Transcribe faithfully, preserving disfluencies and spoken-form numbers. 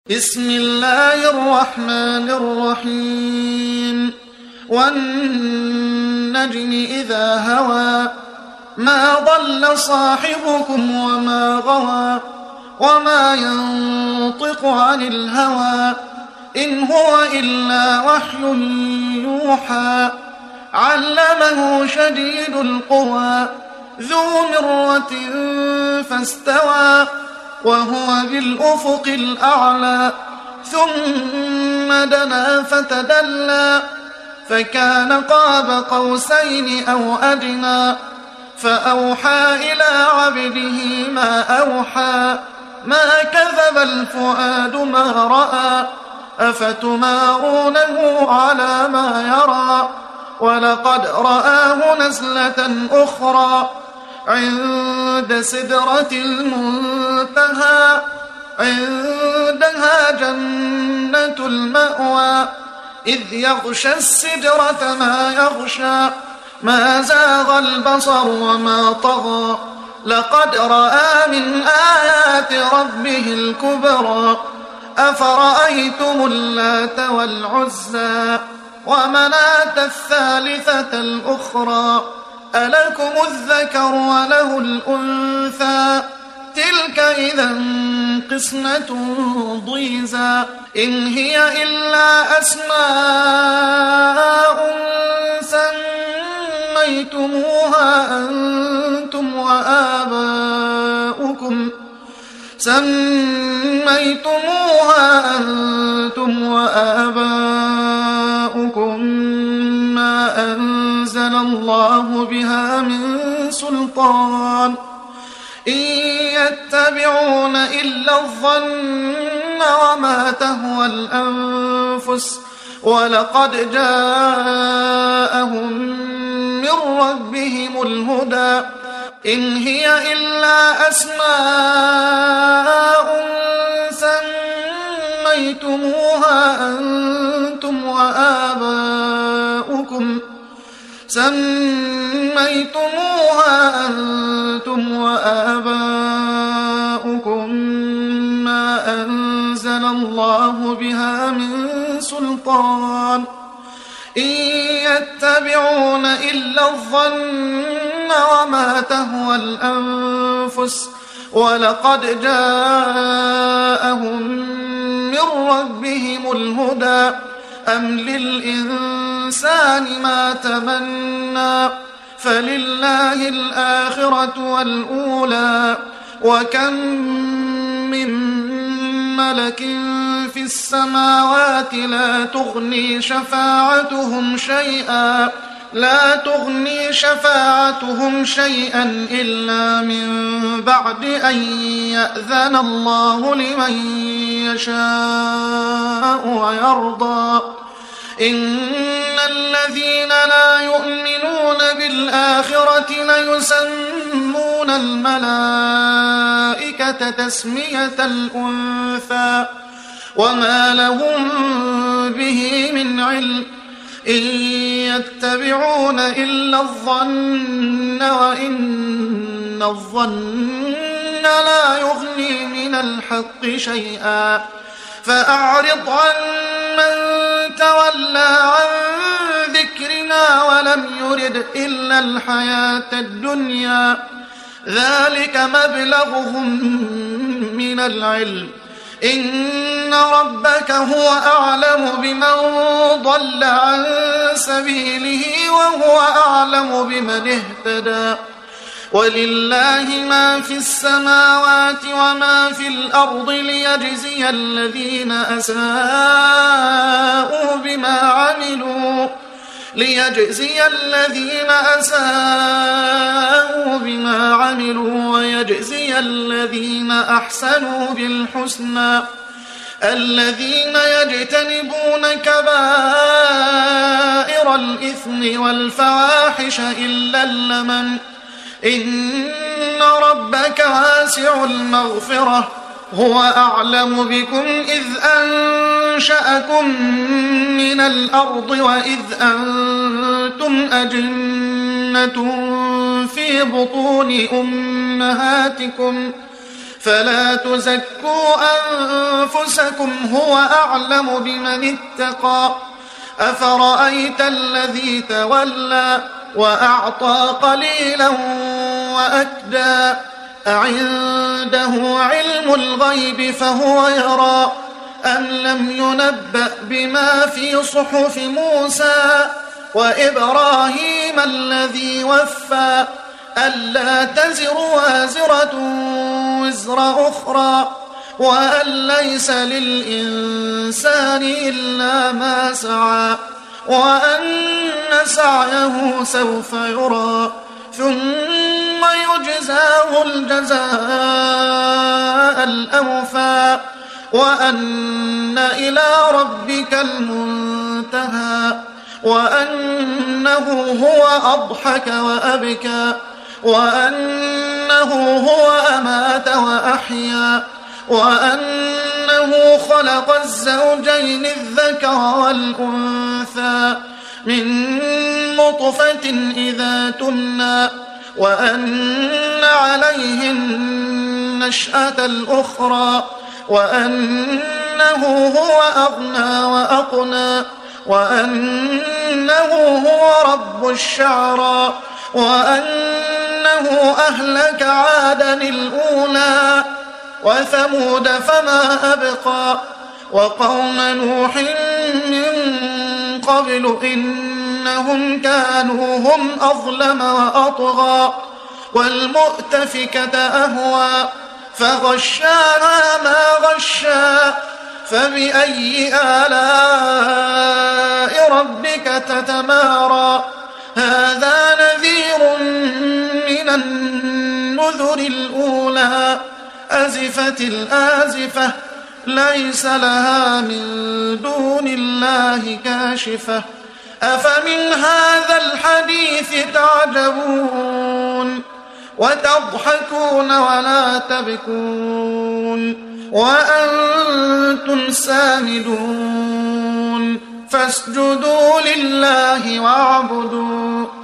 بسم الله الرحمن الرحيم والنجم إذا هوى ما ضل صاحبكم وما غوى وما ينطق عن الهوى إن هو إلا وحي يوحى علمه شديد القوى ذو مرة فاستوى وهو بالأفق الأعلى ثم دنا فتدلى فكان قاب قوسين أو أدنى فأوحى إلى عبده ما أوحى ما كذب الفؤاد ما رأى أفتمارونه على ما يرى ولقد رآه نزلة أخرى عند سدرة المنتهى عندها جنة المأوى إذ يغشى السدرة ما يغشى ما زاغ البصر وما طغى لقد رأى من آيات ربه الكبرى أفرأيتم اللات والعزى ومناة الثالثة الأخرى ألكم الذكر وله الأنثى تلك إذا قسمة ضيزى إن هي إلا أسماء سميتموها أنتم وآباؤكم سميتموها أنتم وآباؤكم ما أنزل الله بها من سلطان إن يتبعون إلا الظن وما تهوى الأنفس ولقد جاءهم من ربهم الهدى إن هي إلا أسماء سميتموها أنتم وآباؤكم سميتموها أنتم وآباؤكم ما أنزل الله بها من سلطان إن يتبعون إلا الظن وما تهوى الأنفس ولقد جاءهم من ربهم الهدى أم للإنسان ما تمنى فلله الآخرة والأولى وكم من ملك في السماوات لا تغني شفاعتهم شيئا لا تغني شفاعتهم شيئا إلا من بعد أن يأذن الله لمن يشاء ويرضى إن الذين لا يؤمنون بالآخرة ليسمون الملائكة تسمية الأنثى وما لهم به من علم إن يتبعون إلا الظن وإن الظن لا يغني من الحق شيئا فأعرض عن من تولى عن ذكرنا ولم يرد إلا الحياة الدنيا ذلك مبلغهم من العلم إن ربك هو أعلم بمن ضل عن سبيله وهو أعلم بمن اهتدى ولله ما في السماوات وما في الأرض ليجزي الذين أساءوا بما عملوا ليجزي الذين أساءوا بما عملوا ويجزي الذين أحسنوا بالحسنى الذين يجتنبون كبائر الإثم والفواحش إلا اللمم إن ربك واسع المغفرة هو أعلم بكم إذ أنشأكم من الأرض وإذ أنتم أجنة في بطون أمهاتكم فلا تزكوا أنفسكم هو أعلم بمن اتقى أفرأيت الذي تولى وأعطى قليلا وأكدى أعنده علم الغيب فهو يرى أم لم ينبأ بما في صحف موسى وإبراهيم الذي وفى ألا تزر وازرة وزر أخرى وأن ليس للإنسان إلا ما سعى وأن سعيه سوف يرى ثم يجزاه الجزاء الأوفى وأن إلى ربك المنتهى وأنه هو أضحك وأبكى وأنه هو أمات وأحيا وأنه خلق الزوجين الذكر والأنثى من نطفة إذا تمنى وأن عليه النشأة الأخرى وأنه هو أغنى وأقنى وأنه هو رب الشعرى وأنه أهلك عادا الأولى وثمود فما أبقى وقوم نوح من قبل إنهم كانوا هم أظلم وأطغى والمؤتفكة أهوى فغشاها ما غشا فبأي آلاء ربك تتمارى هذا نذير من النذر الأولى أزفت الآزفة ليس لها من دون الله كاشفة أفمن هذا الحديث تعجبون وتضحكون ولا تبكون وأنتم سامدون فاسجدوا لله واعبدوا